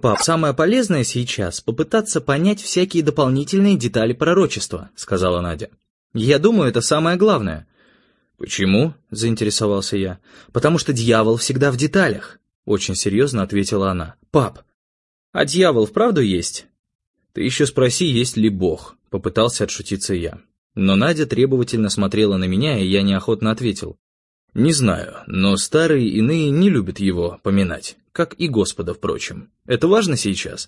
пап, самое полезное сейчас — попытаться понять всякие дополнительные детали пророчества», — сказала Надя. «Я думаю, это самое главное». «Почему?» — заинтересовался я. «Потому что дьявол всегда в деталях», — очень серьезно ответила она. «Пап, а дьявол вправду есть?» «Ты еще спроси, есть ли Бог», — попытался отшутиться я. Но Надя требовательно смотрела на меня, и я неохотно ответил. «Не знаю, но старые иные не любят его поминать, как и Господа, впрочем. Это важно сейчас?»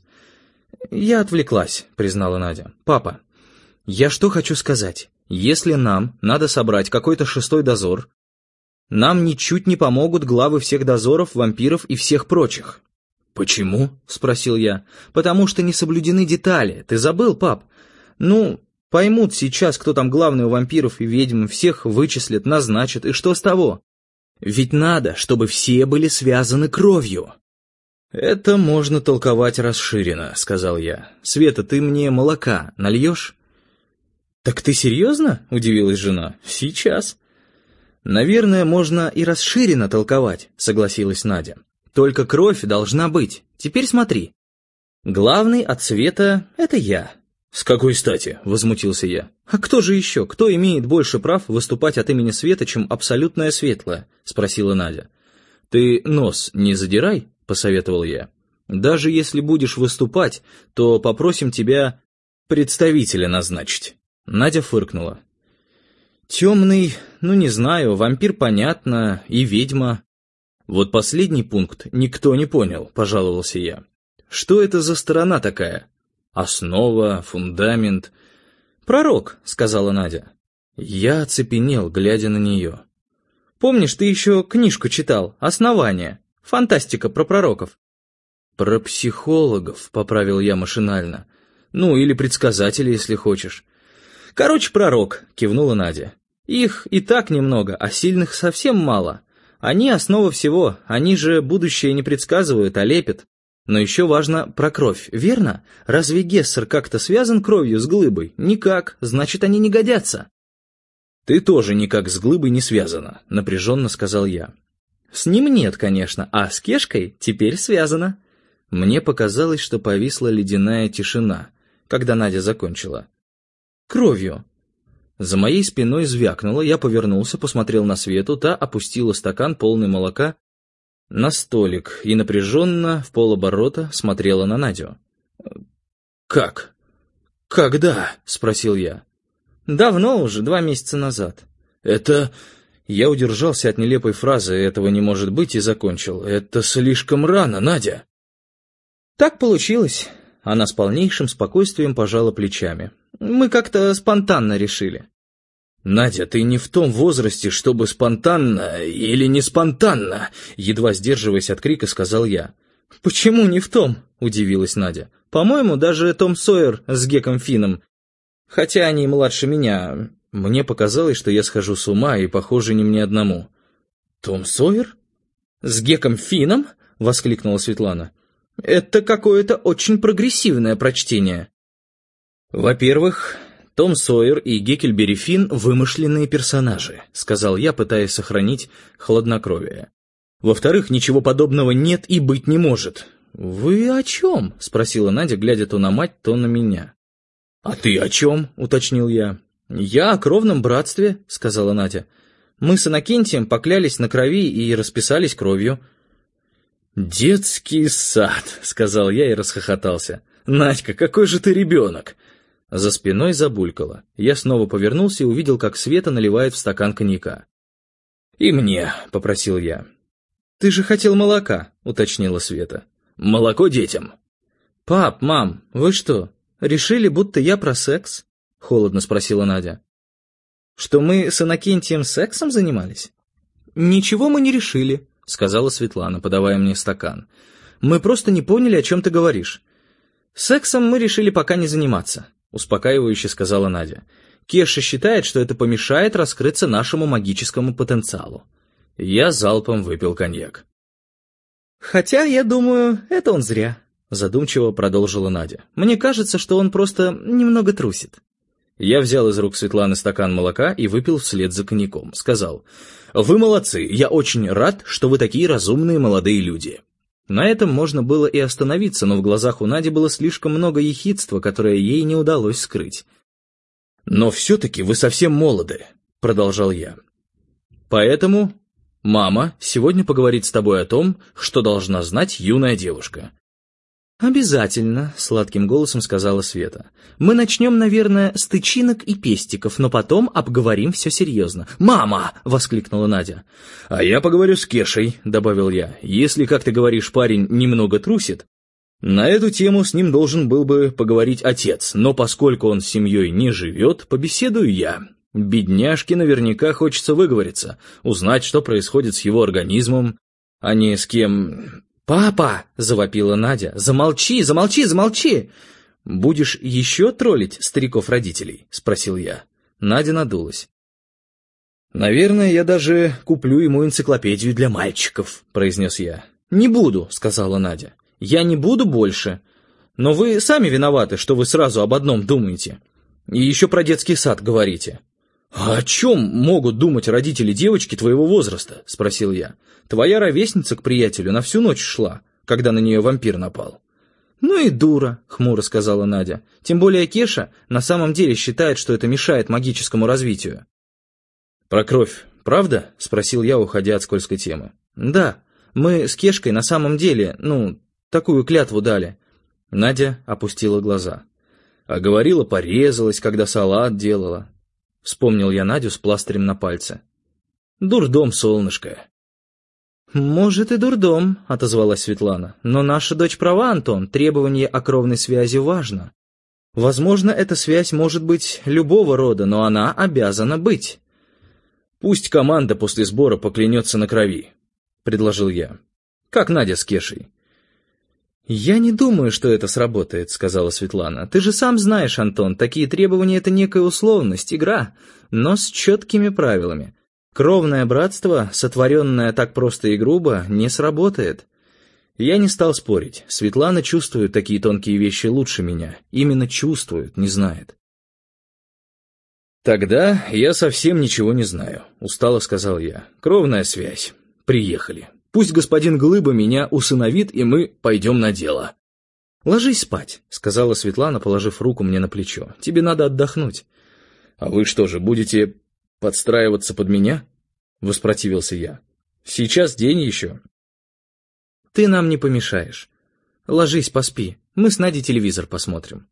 «Я отвлеклась», — признала Надя. «Папа, я что хочу сказать. Если нам надо собрать какой-то 6-й дозор, нам ничуть не помогут главы всех дозоров, вампиров и всех прочих». «Почему?» — спросил я. «Потому что не соблюдены детали. Ты забыл, пап? Ну, поймут сейчас, кто там главный у вампиров и ведьм, всех вычислят, назначат, и что с того? Ведь надо, чтобы все были связаны кровью». «Это можно толковать расширенно», — сказал я. «Света, ты мне молока нальешь?» «Так ты серьезно?» — удивилась жена. «Сейчас». «Наверное, можно и расширенно толковать», — согласилась Надя. «Только кровь должна быть. Теперь смотри. Главный от света — это я». «С какой стати?» — возмутился я. «А кто же еще? Кто имеет больше прав выступать от имени света, чем абсолютное светлое?» — спросила Надя. «Ты нос не задирай», — посоветовал я. «Даже если будешь выступать, то попросим тебя представителя назначить». Надя фыркнула. «Темный, ну не знаю, вампир понятно, и ведьма». «Вот последний пункт никто не понял», — пожаловался я. «Что это за сторона такая? Основа, фундамент...» «Пророк», — сказала Надя. Я оцепенел, глядя на нее. «Помнишь, ты еще книжку читал «Основание», фантастика про пророков?» «Про психологов», — поправил я машинально. «Ну, или предсказателей, если хочешь». «Короче, пророк», — кивнула Надя. «Их и так немного, а сильных совсем мало. Они основа всего, они же будущее не предсказывают, а лепят. Но еще важно про кровь, верно? Разве Гессер как-то связан кровью с глыбой? Никак, значит, они не годятся». «Ты тоже никак с глыбой не связана», — напряженно сказал я. «С ним нет, конечно, а с Кешкой теперь связано». Мне показалось, что повисла ледяная тишина, когда Надя закончила. «Кровью». За моей спиной звякнуло, я повернулся, посмотрел на Свету, та опустила стакан, полный молока, на столик и напряженно, в полоборота, смотрела на Надю. «Как? Когда?» — спросил я. «Давно уже, 2 месяца назад». «Это...» Я удержался от нелепой фразы «этого не может быть» и закончил. «Это слишком рано, Надя». «Так получилось». Она с полнейшим спокойствием пожала плечами. «Мы как-то спонтанно решили». «Надя, ты не в том возрасте, чтобы спонтанно или не спонтанно», едва сдерживаясь от крика, сказал я. «Почему не в том?» — удивилась Надя. «По-моему, даже Том Сойер с Геком Финном. Хотя они младше меня. Мне показалось, что я схожу с ума, и, похоже, не мне одному». «Том Сойер? С Геком Финном?» — воскликнула Светлана. «Это какое-то очень прогрессивное прочтение». «Во-первых, Том Сойер и Гекльберри Финн — вымышленные персонажи», — сказал я, пытаясь сохранить хладнокровие. «Во-вторых, ничего подобного нет и быть не может». «Вы о чем?» — спросила Надя, глядя то на мать, то на меня. «А ты о чем?» — уточнил я. «Я о кровном братстве», — сказала Надя. «Мы с Иннокентием поклялись на крови и расписались кровью». «Детский сад», — сказал я и расхохотался. «Надька, какой же ты ребенок!» За спиной забулькало. Я снова повернулся и увидел, как Света наливает в стакан коньяка. «И мне», — попросил я. «Ты же хотел молока», — уточнила Света. «Молоко детям». «Пап, мам, вы что, решили, будто я про секс?» — холодно спросила Надя. «Что мы с Иннокентием сексом занимались?» «Ничего мы не решили», — сказала Светлана, подавая мне стакан. «Мы просто не поняли, о чем ты говоришь». «Сексом мы решили пока не заниматься», — успокаивающе сказала Надя. «Кеша считает, что это помешает раскрыться нашему магическому потенциалу». Я залпом выпил коньяк. «Хотя, я думаю, это он зря», — задумчиво продолжила Надя. «Мне кажется, что он просто немного трусит». Я взял из рук Светланы стакан молока и выпил вслед за коньяком. Сказал: «Вы молодцы, я очень рад, что вы такие разумные молодые люди». На этом можно было и остановиться, но в глазах у Нади было слишком много ехидства, которое ей не удалось скрыть. «Но все-таки вы совсем молоды», — продолжал я. «Поэтому мама сегодня поговорит с тобой о том, что должна знать юная девушка». «Обязательно», — сладким голосом сказала Света. «Мы начнем, наверное, с тычинок и пестиков, но потом обговорим все серьезно». «Мама!» — воскликнула Надя. «А я поговорю с Кешей», — добавил я. «Если, как ты говоришь, парень немного трусит, на эту тему с ним должен был бы поговорить отец, но поскольку он с семьей не живет, побеседую я. Бедняжке наверняка хочется выговориться, узнать, что происходит с его организмом, а не с кем...» «Папа!» — завопила Надя. «Замолчи, замолчи, замолчи!» «Будешь еще троллить стариков-родителей?» — спросил я. Надя надулась. «Наверное, я даже куплю ему энциклопедию для мальчиков», — произнес я. «Не буду», — сказала Надя. «Я не буду больше. Но вы сами виноваты, что вы сразу об одном думаете. И еще про детский сад говорите». «А о чем могут думать родители девочки твоего возраста?» — спросил я. «Твоя ровесница к приятелю на всю ночь шла, когда на нее вампир напал». «Ну и дура», — хмуро сказала Надя. «Тем более Кеша на самом деле считает, что это мешает магическому развитию». «Про кровь, правда?» — спросил я, уходя от скользкой темы. «Да, мы с Кешкой на самом деле, такую клятву дали». Надя опустила глаза. «А говорила, порезалась, когда салат делала». Вспомнил я Надю с пластырем на пальце. «Дурдом, солнышко». «Может, и дурдом», — отозвалась Светлана. «Но наша дочь права, Антон, требование о кровной связи важно. Возможно, эта связь может быть любого рода, но она обязана быть». «Пусть команда после сбора поклянется на крови», — предложил я. «Как Надя с Кешей». «Я не думаю, что это сработает», — сказала Светлана. «Ты же сам знаешь, Антон, такие требования — это некая условность, игра, но с четкими правилами. Кровное братство, сотворенное так просто и грубо, не сработает». Я не стал спорить. Светлана чувствует такие тонкие вещи лучше меня. Именно чувствует, не знает. «Тогда я совсем ничего не знаю», — устало сказал я. «Кровная связь. Приехали. Пусть господин Глыба меня усыновит, и мы пойдем на дело». «Ложись спать», — сказала Светлана, положив руку мне на плечо. «Тебе надо отдохнуть». «А вы что же, будете подстраиваться под меня?» — воспротивился я. «Сейчас день еще». «Ты нам не помешаешь. Ложись, поспи. Мы с Надей телевизор посмотрим».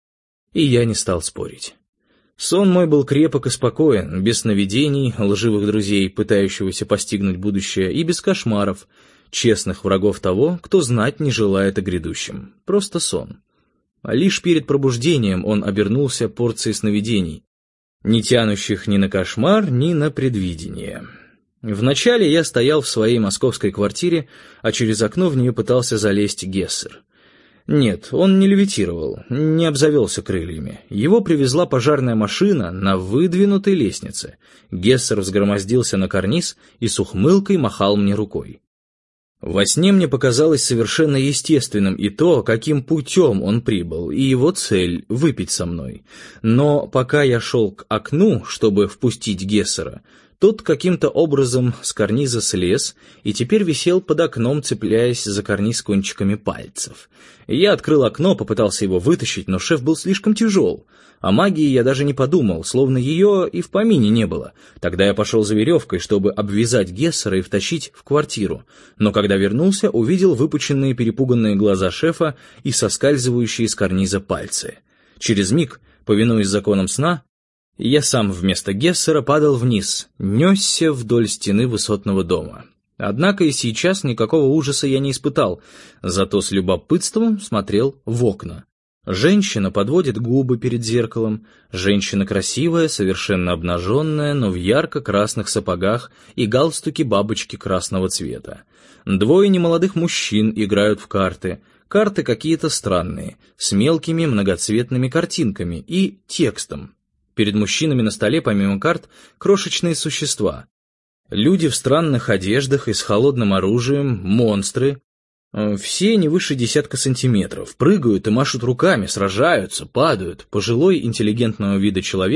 И я не стал спорить. Сон мой был крепок и спокоен, без сновидений, лживых друзей, пытающегося постигнуть будущее, и без кошмаров, честных врагов того, кто знать не желает о грядущем. Просто сон. А лишь перед пробуждением он обернулся порцией сновидений, не тянущих ни на кошмар, ни на предвидение. Вначале я стоял в своей московской квартире, а через окно в нее пытался залезть Гессер. Нет, он не левитировал, не обзавелся крыльями. Его привезла пожарная машина на выдвинутой лестнице. Гессер взгромоздился на карниз и с ухмылкой махал мне рукой. Во сне мне показалось совершенно естественным и то, каким путем он прибыл, и его цель — выпить со мной. Но пока я шел к окну, чтобы впустить Гессера, тот каким-то образом с карниза слез и теперь висел под окном, цепляясь за карниз кончиками пальцев. Я открыл окно, попытался его вытащить, но шеф был слишком тяжел. О магии я даже не подумал, словно ее и в помине не было. Тогда я пошел за веревкой, чтобы обвязать Гессера и втащить в квартиру. Но когда вернулся, увидел выпученные перепуганные глаза шефа и соскальзывающие с карниза пальцы. Через миг, повинуясь законам сна, я сам вместо Гессера падал вниз, несся вдоль стены высотного дома. Однако и сейчас никакого ужаса я не испытал, зато с любопытством смотрел в окна. Женщина подводит губы перед зеркалом, женщина красивая, совершенно обнаженная, но в ярко-красных сапогах и галстуке бабочки красного цвета. Двое немолодых мужчин играют в карты. Карты какие-то странные, с мелкими многоцветными картинками и текстом. Перед мужчинами на столе, помимо карт, крошечные существа. Люди в странных одеждах и с холодным оружием, монстры. Все не выше 10 сантиметров, прыгают и машут руками, сражаются, падают. Пожилой интеллигентного вида человек